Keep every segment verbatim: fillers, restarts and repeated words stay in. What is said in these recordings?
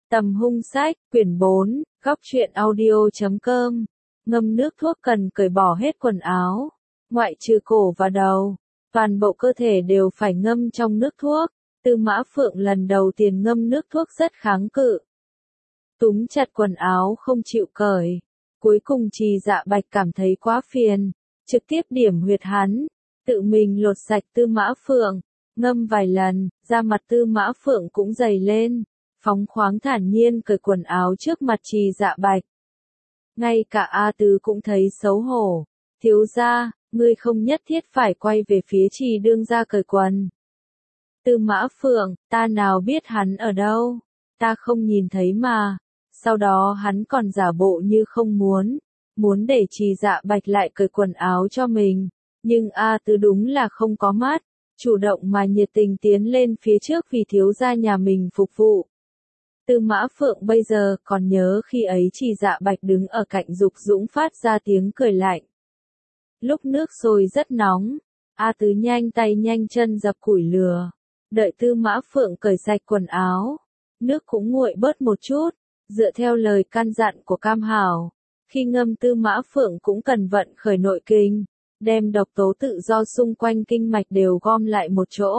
Tầm hung sách, quyển bốn, góc truyện audio chấm com. Ngâm nước thuốc cần cởi bỏ hết quần áo, ngoại trừ cổ và đầu, toàn bộ cơ thể đều phải ngâm trong nước thuốc. Tư Mã Phượng lần đầu tiên ngâm nước thuốc rất kháng cự. Túm chặt quần áo không chịu cởi. Cuối cùng Trì Dạ Bạch cảm thấy quá phiền, trực tiếp điểm huyệt hắn, tự mình lột sạch Tư Mã Phượng, ngâm vài lần, da mặt Tư Mã Phượng cũng dày lên, phóng khoáng thản nhiên cởi quần áo trước mặt Trì Dạ Bạch. Ngay cả A Tứ cũng thấy xấu hổ, thiếu gia, ngươi không nhất thiết phải quay về phía Trì đương gia cởi quần. Tư Mã Phượng, ta nào biết hắn ở đâu, ta không nhìn thấy mà. Sau đó hắn còn giả bộ như không muốn, muốn để Trì Dạ Bạch lại cởi quần áo cho mình, nhưng A Tứ đúng là không có mắt, chủ động mà nhiệt tình tiến lên phía trước vì thiếu gia nhà mình phục vụ. Tư Mã Phượng bây giờ còn nhớ khi ấy Trì Dạ Bạch đứng ở cạnh Dục Dũng phát ra tiếng cười lạnh. Lúc nước sôi rất nóng, A Tứ nhanh tay nhanh chân dập củi lửa, đợi Tư Mã Phượng cởi sạch quần áo, nước cũng nguội bớt một chút. Dựa theo lời căn dặn của Cam Hảo, khi ngâm Tư Mã Phượng cũng cần vận khởi nội kinh, đem độc tố tự do xung quanh kinh mạch đều gom lại một chỗ.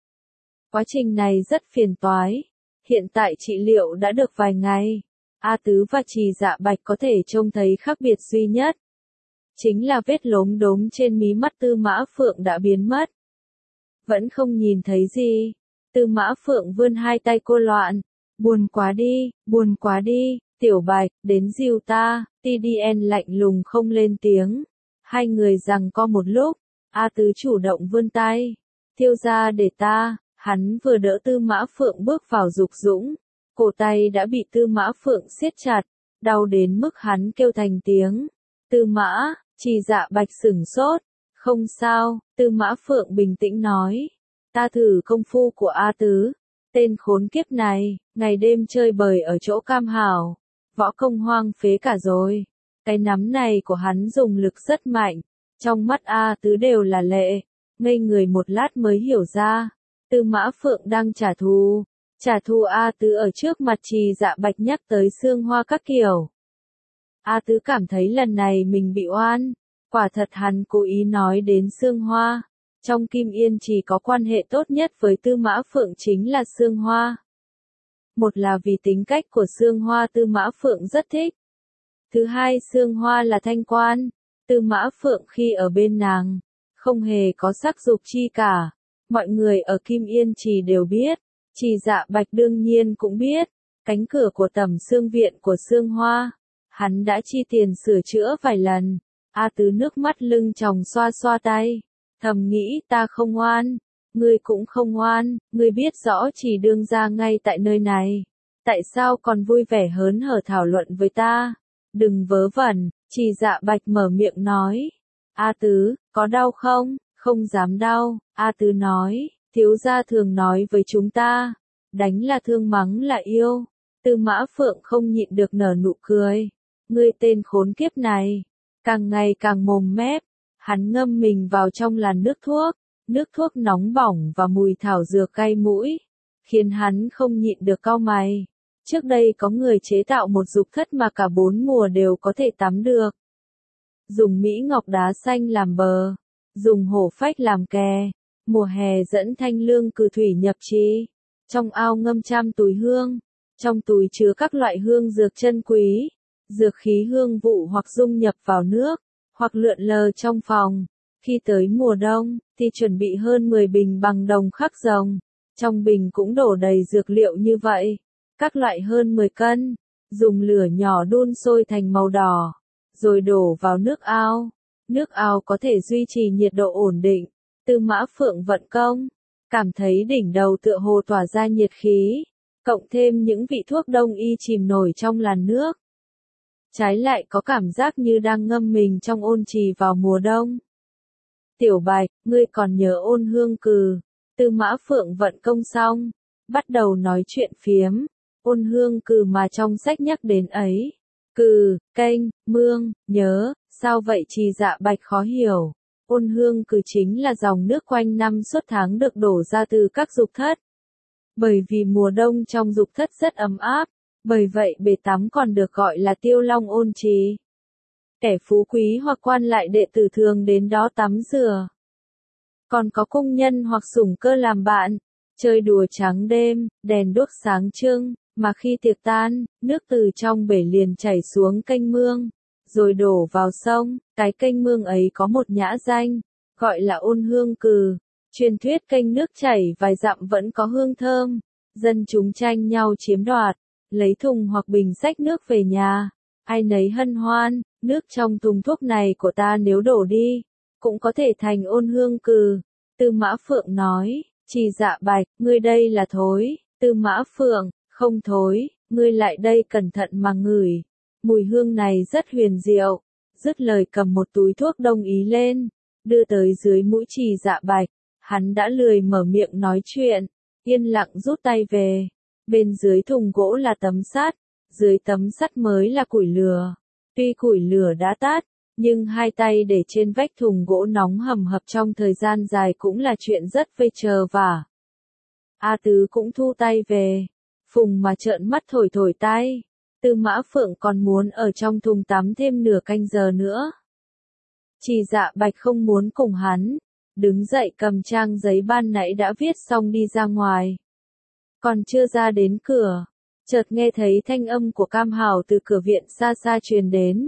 Quá trình này rất phiền toái, hiện tại trị liệu đã được vài ngày, A Tứ và Trì Dạ Bạch có thể trông thấy khác biệt duy nhất. Chính là vết lốm đốm trên mí mắt Tư Mã Phượng đã biến mất. Vẫn không nhìn thấy gì, Tư Mã Phượng vươn hai tay cô loạn. Buồn quá đi, buồn quá đi, Tiểu Bạch, đến dìu ta, tê đê en lạnh lùng không lên tiếng. Hai người giằng co một lúc, A Tứ chủ động vươn tay. Tiêu gia để ta, hắn vừa đỡ Tư Mã Phượng bước vào Dục Dũng. Cổ tay đã bị Tư Mã Phượng siết chặt, đau đến mức hắn kêu thành tiếng. Tư Mã, Trì Dạ Bạch sửng sốt. Không sao, Tư Mã Phượng bình tĩnh nói. Ta thử công phu của A Tứ. Tên khốn kiếp này, ngày đêm chơi bời ở chỗ Cam Hảo, võ công hoang phế cả rồi. Cái nắm này của hắn dùng lực rất mạnh, trong mắt A Tứ đều là lệ, ngây người một lát mới hiểu ra, Tư Mã Phượng đang trả thù, trả thù A Tứ ở trước mặt Trì Dạ Bạch nhắc tới xương hoa các kiểu. A Tứ cảm thấy lần này mình bị oan, quả thật hắn cố ý nói đến xương hoa. Trong Kim Yên chỉ có quan hệ tốt nhất với Tư Mã Phượng chính là Sương Hoa. Một là vì tính cách của Sương Hoa Tư Mã Phượng rất thích. Thứ hai Sương Hoa là thanh quan, Tư Mã Phượng khi ở bên nàng, không hề có sắc dục chi cả. Mọi người ở Kim Yên chỉ đều biết, Trì Dạ Bạch đương nhiên cũng biết, cánh cửa của tẩm xương viện của Sương Hoa, hắn đã chi tiền sửa chữa vài lần. A Tứ nước mắt lưng tròng xoa xoa tay. Thầm nghĩ ta không ngoan, ngươi cũng không ngoan, ngươi biết rõ Trì đương gia ngay tại nơi này. Tại sao còn vui vẻ hớn hở thảo luận với ta? Đừng vớ vẩn, Trì Dạ Bạch mở miệng nói. A Tứ, có đau không? Không dám đau, A Tứ nói, thiếu gia thường nói với chúng ta, đánh là thương mắng là yêu. Tư Mã Phượng không nhịn được nở nụ cười. Ngươi tên khốn kiếp này, càng ngày càng mồm mép. Hắn ngâm mình vào trong làn nước thuốc, nước thuốc nóng bỏng và mùi thảo dược cay mũi, khiến hắn không nhịn được cau mày. Trước đây có người chế tạo một dục thất mà cả bốn mùa đều có thể tắm được. Dùng mỹ ngọc đá xanh làm bờ, dùng hổ phách làm kè, mùa hè dẫn thanh lương cử thủy nhập trì. Trong ao ngâm trăm túi hương, trong túi chứa các loại hương dược chân quý, dược khí hương vụ hoặc dung nhập vào nước, hoặc lượn lờ trong phòng. Khi tới mùa đông, thì chuẩn bị hơn mười bình bằng đồng khắc rồng. Trong bình cũng đổ đầy dược liệu như vậy. Các loại hơn mười cân. Dùng lửa nhỏ đun sôi thành màu đỏ. Rồi đổ vào nước ao. Nước ao có thể duy trì nhiệt độ ổn định. Tư Mã Phượng vận công. Cảm thấy đỉnh đầu tựa hồ tỏa ra nhiệt khí. Cộng thêm những vị thuốc đông y chìm nổi trong làn nước. Trái lại có cảm giác như đang ngâm mình trong ôn trì vào mùa đông. Tiểu Bạch, ngươi còn nhớ Ôn Hương Cừ? Tư Mã Phượng vận công xong, bắt đầu nói chuyện phiếm. Ôn Hương Cừ mà trong sách nhắc đến ấy. Cừ, kênh, mương, nhớ, sao vậy Trì Dạ Bạch khó hiểu. Ôn Hương Cừ chính là dòng nước quanh năm suốt tháng được đổ ra từ các dục thất. Bởi vì mùa đông trong dục thất rất ấm áp, Bởi vậy bể tắm còn được gọi là Tiêu Long Ôn Trì. Kẻ phú quý hoặc quan lại đệ tử thường đến đó tắm rửa. Còn có cung nhân hoặc sủng cơ làm bạn, chơi đùa trắng đêm, đèn đuốc sáng trưng, mà khi tiệc tan, nước từ trong bể liền chảy xuống kênh mương, rồi đổ vào sông. Cái kênh mương ấy có một nhã danh, gọi là Ôn Hương Cừ. Truyền thuyết kênh nước chảy vài dặm vẫn có hương thơm, dân chúng tranh nhau chiếm đoạt, lấy thùng hoặc bình xách nước về nhà, ai nấy hân hoan. Nước trong thùng thuốc này của ta nếu đổ đi, cũng có thể thành ôn hương cừ. Tư Mã Phượng nói, Trì Dạ Bạch, ngươi đây là thối. Tư Mã Phượng, không thối, ngươi lại đây cẩn thận mà ngửi. Mùi hương này rất huyền diệu. Dứt lời cầm một túi thuốc đông y lên, đưa tới dưới mũi Trì Dạ Bạch. Hắn đã lười mở miệng nói chuyện, yên lặng rút tay về. Bên dưới thùng gỗ là tấm sắt, dưới tấm sắt mới là củi lửa. Tuy củi lửa đã tắt, nhưng hai tay để trên vách thùng gỗ nóng hầm hập trong thời gian dài cũng là chuyện rất vây chờ vả. A Tứ cũng thu tay về, phùng mà trợn mắt thổi thổi tay. Tư Mã Phượng còn muốn ở trong thùng tắm thêm nửa canh giờ nữa. Trì Dạ Bạch không muốn cùng hắn, đứng dậy cầm trang giấy ban nãy đã viết xong đi ra ngoài. Còn chưa ra đến cửa, chợt nghe thấy thanh âm của Cam Hảo từ cửa viện xa xa truyền đến.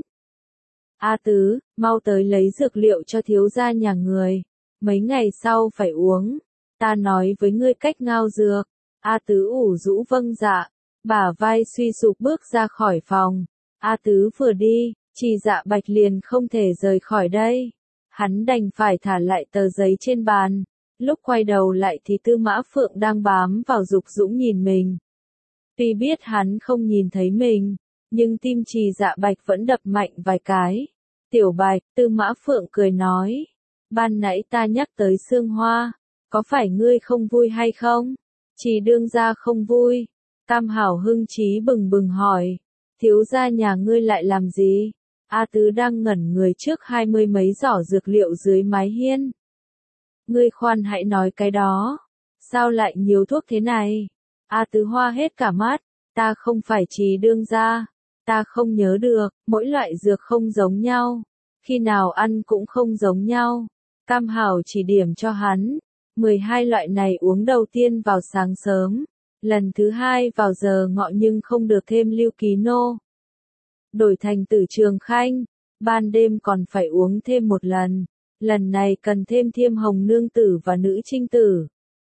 A Tứ, mau tới lấy dược liệu cho thiếu gia nhà người, mấy ngày sau phải uống, ta nói với ngươi cách ngao dược. A Tứ ủ rũ vâng dạ, bả vai suy sụp bước ra khỏi phòng. A Tứ vừa đi, Trì Dạ Bạch liền không thể rời khỏi đây. Hắn đành phải thả lại tờ giấy trên bàn. Lúc quay đầu lại thì Tư Mã Phượng đang bám vào Dục Dũng nhìn mình. Tuy biết hắn không nhìn thấy mình, nhưng tim Trì Dạ Bạch vẫn đập mạnh vài cái. Tiểu Bạch, Tư Mã Phượng cười nói. Ban nãy ta nhắc tới Sương Hoa, có phải ngươi không vui hay không? Trì đương gia không vui. Cam Hảo hưng trí bừng bừng hỏi. Thiếu gia nhà ngươi lại làm gì? A Tứ đang ngẩn người trước hai mươi mấy giỏ dược liệu dưới mái hiên. Ngươi khoan hãy nói cái đó. Sao lại nhiều thuốc thế này? A Tứ hoa hết cả mắt. Ta không phải Trì đương gia. Ta không nhớ được, mỗi loại dược không giống nhau. Khi nào ăn cũng không giống nhau. Cam Hảo chỉ điểm cho hắn. mười hai loại này uống đầu tiên vào sáng sớm. Lần thứ hai vào giờ ngọ nhưng không được thêm lưu ký nô. Đổi thành Tử Trường Khanh. Ban đêm còn phải uống thêm một lần. Lần này cần thêm Thiêm Hồng Nương Tử và Nữ Trinh Tử.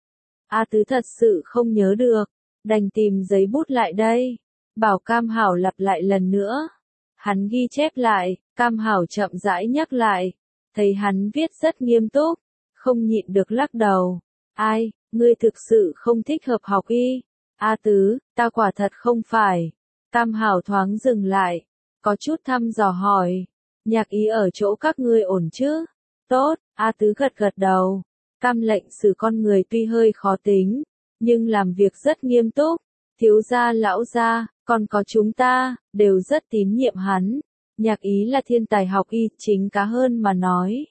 A Tứ thật sự không nhớ được. Đành tìm giấy bút lại đây. Bảo Cam Hảo lặp lại lần nữa. Hắn ghi chép lại, Cam Hảo chậm rãi nhắc lại. Thấy hắn viết rất nghiêm túc. Không nhịn được lắc đầu. Ai, ngươi thực sự không thích hợp học y. A Tứ, ta quả thật không phải. Cam Hảo thoáng dừng lại. Có chút thăm dò hỏi. Nhạc ý ở chỗ các ngươi ổn chứ? Tốt, A Tứ gật gật đầu. Cam lệnh xử con người tuy hơi khó tính, nhưng làm việc rất nghiêm túc. Thiếu gia lão gia, còn có chúng ta, đều rất tín nhiệm hắn. Nhạc ý là thiên tài học y chính cá hơn mà nói.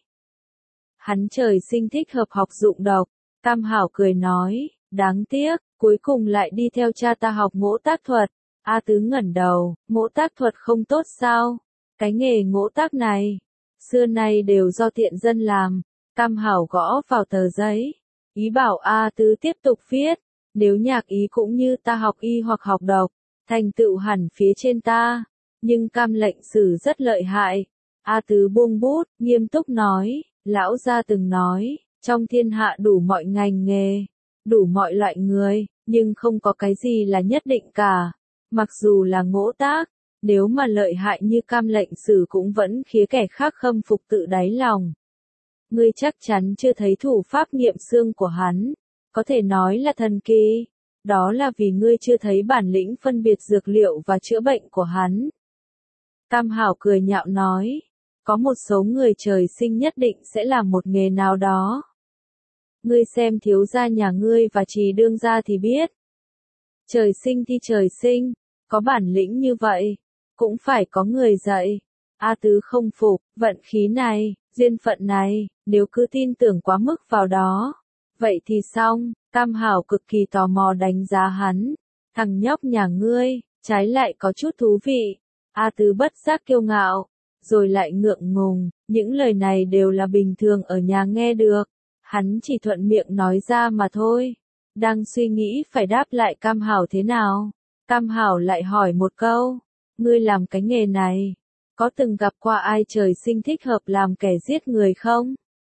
Hắn trời sinh thích hợp học dụng độc. Cam Hảo cười nói, đáng tiếc, cuối cùng lại đi theo cha ta học ngỗ tác thuật. A Tứ ngẩn đầu, ngỗ tác thuật không tốt sao? Cái nghề ngỗ tác này, xưa nay đều do tiện dân làm. Cam Hảo gõ vào tờ giấy, ý bảo A Tứ tiếp tục viết. Nếu nhạc ý cũng như ta học y hoặc học độc, thành tựu hẳn phía trên ta. Nhưng Cam lệnh sử rất lợi hại. A Tứ buông bút, nghiêm túc nói, lão gia từng nói, trong thiên hạ đủ mọi ngành nghề, đủ mọi loại người, nhưng không có cái gì là nhất định cả. Mặc dù là ngỗ tác, nếu mà lợi hại như Cam lệnh sử cũng vẫn khiến kẻ khác khâm phục tự đáy lòng. Ngươi chắc chắn chưa thấy thủ pháp nghiệm xương của hắn, có thể nói là thần kỳ. Đó là vì ngươi chưa thấy bản lĩnh phân biệt dược liệu và chữa bệnh của hắn. Cam Hảo cười nhạo nói, có một số người trời sinh nhất định sẽ làm một nghề nào đó. Ngươi xem thiếu gia nhà ngươi và Trì đương gia thì biết. Trời sinh thì trời sinh, có bản lĩnh như vậy, cũng phải có người dạy. A Tứ không phục, vận khí này, duyên phận này, nếu cứ tin tưởng quá mức vào đó, vậy thì xong. Cam Hảo cực kỳ tò mò đánh giá hắn. Thằng nhóc nhà ngươi, trái lại có chút thú vị. A Tứ bất giác kiêu ngạo, rồi lại ngượng ngùng, những lời này đều là bình thường ở nhà nghe được. Hắn chỉ thuận miệng nói ra mà thôi. Đang suy nghĩ phải đáp lại Cam Hảo thế nào. Cam Hảo lại hỏi một câu, ngươi làm cái nghề này, có từng gặp qua ai trời sinh thích hợp làm kẻ giết người không?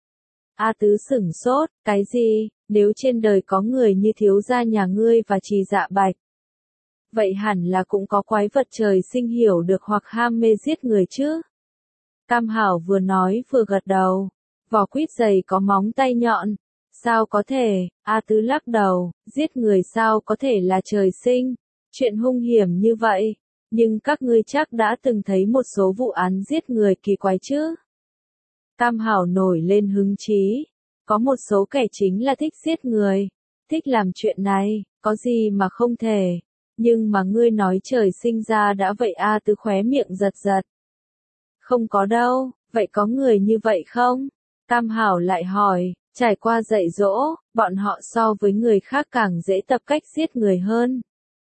A Tứ sửng sốt, cái gì, nếu trên đời có người như thiếu gia nhà ngươi và Trì Dạ Bạch, vậy hẳn là cũng có quái vật trời sinh hiểu được hoặc ham mê giết người chứ? Cam Hảo vừa nói vừa gật đầu, vỏ quýt dày có móng tay nhọn, sao có thể? A Tứ lắc đầu, giết người sao có thể là trời sinh, chuyện hung hiểm như vậy, nhưng các ngươi chắc đã từng thấy một số vụ án giết người kỳ quái chứ? Cam Hảo nổi lên hứng chí, có một số kẻ chính là thích giết người, thích làm chuyện này, có gì mà không thể, nhưng mà ngươi nói trời sinh ra đã vậy. A Tứ khóe miệng giật giật. Không có đâu, vậy có người như vậy không? Cam Hảo lại hỏi, trải qua dạy dỗ, bọn họ so với người khác càng dễ tập cách giết người hơn.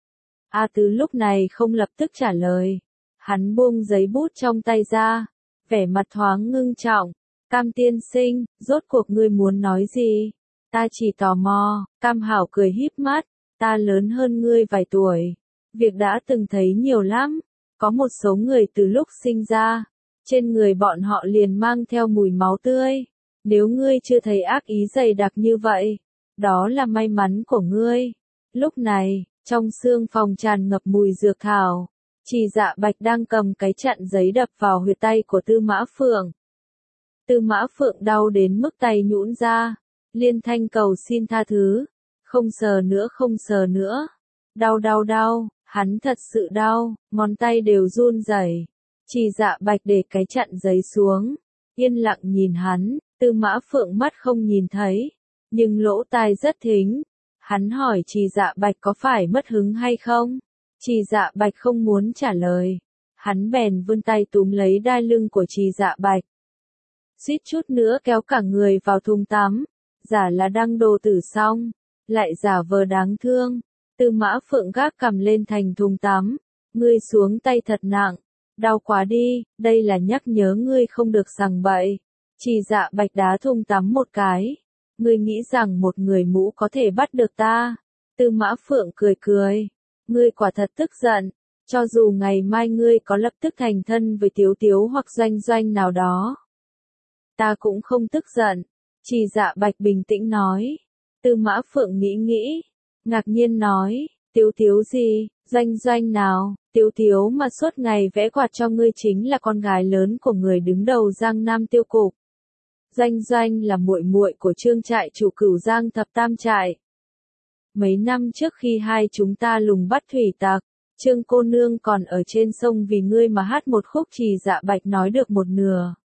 A Tứ lúc này không lập tức trả lời, hắn buông giấy bút trong tay ra, vẻ mặt thoáng ngưng trọng. Cam tiên sinh, rốt cuộc ngươi muốn nói gì? Ta chỉ tò mò. Cam Hảo cười híp mắt, ta lớn hơn ngươi vài tuổi, việc đã từng thấy nhiều lắm, có một số người từ lúc sinh ra, trên người bọn họ liền mang theo mùi máu tươi, nếu ngươi chưa thấy ác ý dày đặc như vậy, đó là may mắn của ngươi. Lúc này, trong xương phòng tràn ngập mùi dược thảo, Trì Dạ Bạch đang cầm cái chặn giấy đập vào huyệt tay của Tư Mã Phượng. Tư Mã Phượng đau đến mức tay nhũn ra, liên thanh cầu xin tha thứ, không sờ nữa không sờ nữa, đau đau đau, hắn thật sự đau, ngón tay đều run rẩy. Trì Dạ Bạch để cái chặn giấy xuống, yên lặng nhìn hắn, Tư Mã Phượng mắt không nhìn thấy, nhưng lỗ tai rất thính. Hắn hỏi Trì Dạ Bạch có phải mất hứng hay không? Trì Dạ Bạch không muốn trả lời, hắn bèn vươn tay túm lấy đai lưng của Trì Dạ Bạch, suýt chút nữa kéo cả người vào thùng tắm, giả là đăng đồ tử xong, lại giả vờ đáng thương. Tư Mã Phượng gác cằm lên thành thùng tắm, ngươi xuống tay thật nặng, đau quá đi, đây là nhắc nhớ ngươi không được sằng bậy. Trì Dạ Bạch đá thùng tắm một cái, ngươi nghĩ rằng một người mũ có thể bắt được ta? Tư Mã Phượng cười cười, ngươi quả thật tức giận, cho dù ngày mai ngươi có lập tức thành thân với Tiếu Tiếu hoặc Doanh Doanh nào đó, ta cũng không tức giận. Trì Dạ Bạch bình tĩnh nói. Tư Mã Phượng nghĩ nghĩ, ngạc nhiên nói, Tiếu Tiếu gì, Doanh Doanh nào? Tiếu Tiếu mà suốt ngày vẽ quạt cho ngươi chính là con gái lớn của người đứng đầu Giang Nam Tiêu Cục. Doanh Doanh là muội muội của Trương trại chủ Cửu Giang Thập Tam trại. Mấy năm trước khi hai chúng ta lùng bắt thủy tặc, Trương cô nương còn ở trên sông vì ngươi mà hát một khúc. Trì Dạ Bạch nói được một nửa,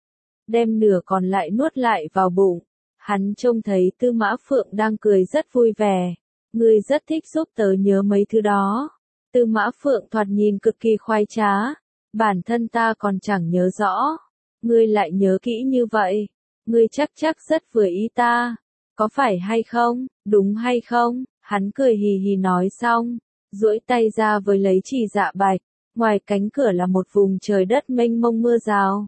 đem nửa còn lại nuốt lại vào bụng. Hắn trông thấy Tư Mã Phượng đang cười rất vui vẻ. Ngươi rất thích giúp tớ nhớ mấy thứ đó. Tư Mã Phượng thoạt nhìn cực kỳ khoái trá. Bản thân ta còn chẳng nhớ rõ, ngươi lại nhớ kỹ như vậy. Ngươi chắc chắc rất vừa ý ta, có phải hay không, đúng hay không? Hắn cười hì hì nói xong, duỗi tay ra với lấy Trì Dạ Bạch. Ngoài cánh cửa là một vùng trời đất mênh mông mưa rào.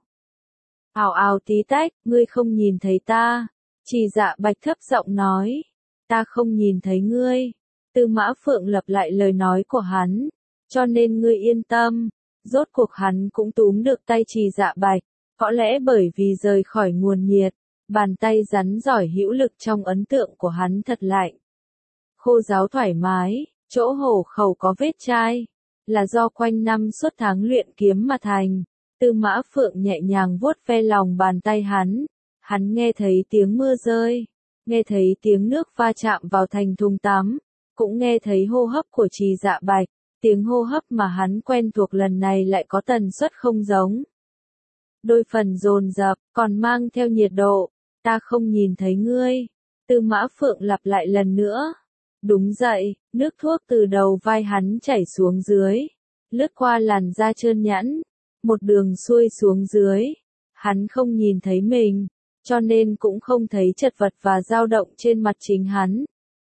Ào ào tí tách, ngươi không nhìn thấy ta. Trì Dạ Bạch thấp giọng nói, ta không nhìn thấy ngươi. Tư Mã Phượng lặp lại lời nói của hắn, cho nên ngươi yên tâm. Rốt cuộc hắn cũng túm được tay Trì Dạ Bạch, có lẽ bởi vì rời khỏi nguồn nhiệt, bàn tay rắn giỏi hữu lực trong ấn tượng của hắn thật lạnh. Khô ráo thoải mái, chỗ hổ khẩu có vết chai, là do quanh năm suốt tháng luyện kiếm mà thành. Tư Mã Phượng nhẹ nhàng vuốt ve lòng bàn tay hắn, hắn nghe thấy tiếng mưa rơi, nghe thấy tiếng nước va chạm vào thành thùng tắm, cũng nghe thấy hô hấp của Trì Dạ Bạch, tiếng hô hấp mà hắn quen thuộc lần này lại có tần suất không giống. Đôi phần dồn dập, còn mang theo nhiệt độ, ta không nhìn thấy ngươi. Tư Mã Phượng lặp lại lần nữa. Đúng vậy, nước thuốc từ đầu vai hắn chảy xuống dưới, lướt qua làn da trơn nhẵn, một đường xuôi xuống dưới. Hắn không nhìn thấy mình, cho nên cũng không thấy chật vật và dao động trên mặt chính hắn.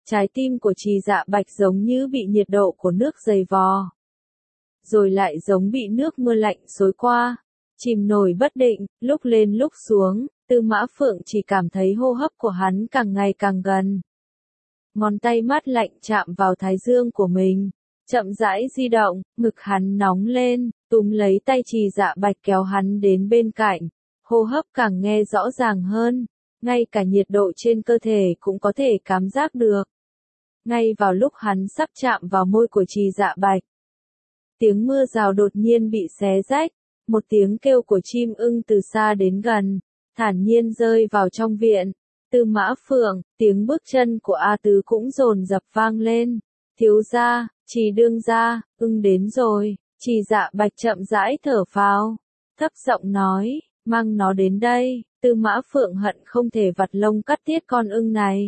Trái tim của Trì Dạ Bạch giống như bị nhiệt độ của nước dày vò. Rồi lại giống bị nước mưa lạnh xối qua. Chìm nổi bất định, lúc lên lúc xuống, Tư Mã Phượng chỉ cảm thấy hô hấp của hắn càng ngày càng gần. Ngón tay mát lạnh chạm vào thái dương của mình. Chậm rãi di động, ngực hắn nóng lên, túm lấy tay Trì Dạ Bạch kéo hắn đến bên cạnh. Hô hấp càng nghe rõ ràng hơn. Ngay cả nhiệt độ trên cơ thể cũng có thể cảm giác được. Ngay vào lúc hắn sắp chạm vào môi của Trì Dạ Bạch. Tiếng mưa rào đột nhiên bị xé rách. Một tiếng kêu của chim ưng từ xa đến gần, thản nhiên rơi vào trong viện. Tư Mã Phượng, tiếng bước chân của A Tứ cũng dồn dập vang lên. Thiếu gia, Trì đương gia, ưng đến rồi. Trì Dạ Bạch chậm rãi thở phào, thấp giọng nói, mang nó đến đây. Tư Mã Phượng hận không thể vặt lông cắt tiết con ưng này.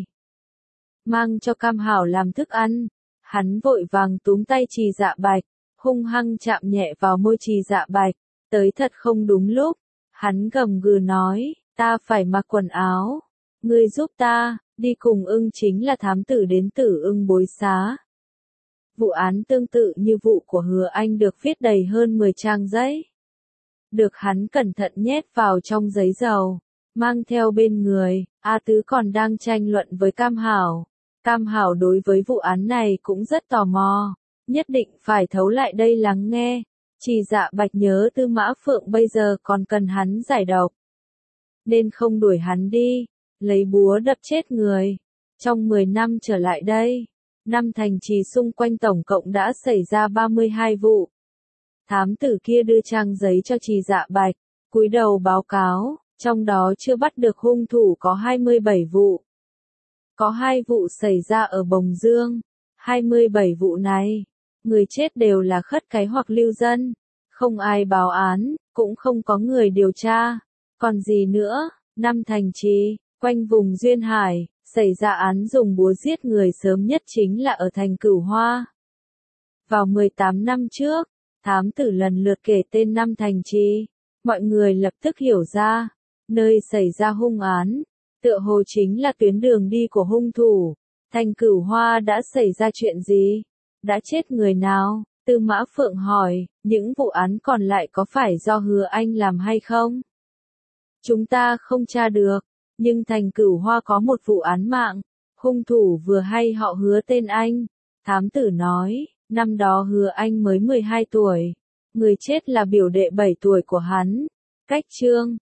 Mang cho Cam Hảo làm thức ăn. Hắn vội vàng túm tay Trì Dạ Bạch, hung hăng chạm nhẹ vào môi Trì Dạ Bạch. Tới thật không đúng lúc. Hắn gầm gừ nói, ta phải mặc quần áo. Ngươi giúp ta, đi cùng ưng chính là thám tử đến Tử Ưng Bối Xá. Vụ án tương tự như vụ của Hứa Anh được viết đầy hơn mười trang giấy. Được hắn cẩn thận nhét vào trong giấy dầu, mang theo bên người. A Tứ còn đang tranh luận với Cam Hảo. Cam Hảo đối với vụ án này cũng rất tò mò, nhất định phải thấu lại đây lắng nghe. Trì Dạ Bạch nhớ Tư Mã Phượng bây giờ còn cần hắn giải độc, nên không đuổi hắn đi, lấy búa đập chết người. Trong mười năm trở lại đây, năm thành trì xung quanh tổng cộng đã xảy ra ba mươi hai vụ. Thám tử kia đưa trang giấy cho Trì Dạ Bạch, cúi đầu báo cáo, trong đó chưa bắt được hung thủ có hai mươi bảy vụ. Có hai vụ xảy ra ở Bồng Dương. hai mươi bảy vụ này, người chết đều là khất cái hoặc lưu dân. Không ai báo án, cũng không có người điều tra. Còn gì nữa, năm thành trì, quanh vùng Duyên Hải, xảy ra án dùng búa giết người sớm nhất chính là ở thành Cửu Hoa. Vào mười tám năm trước, thám tử lần lượt kể tên năm thành trì. Mọi người lập tức hiểu ra, nơi xảy ra hung án, tựa hồ chính là tuyến đường đi của hung thủ. Thành Cửu Hoa đã xảy ra chuyện gì? Đã chết người nào? Tư Mã Phượng hỏi, những vụ án còn lại có phải do Hứa Anh làm hay không? Chúng ta không tra được, nhưng thành Cửu Hoa có một vụ án mạng, hung thủ vừa hay họ Hứa tên Anh. Thám tử nói, năm đó Hứa Anh mới mười hai tuổi, người chết là biểu đệ bảy tuổi của hắn. Cách Trương,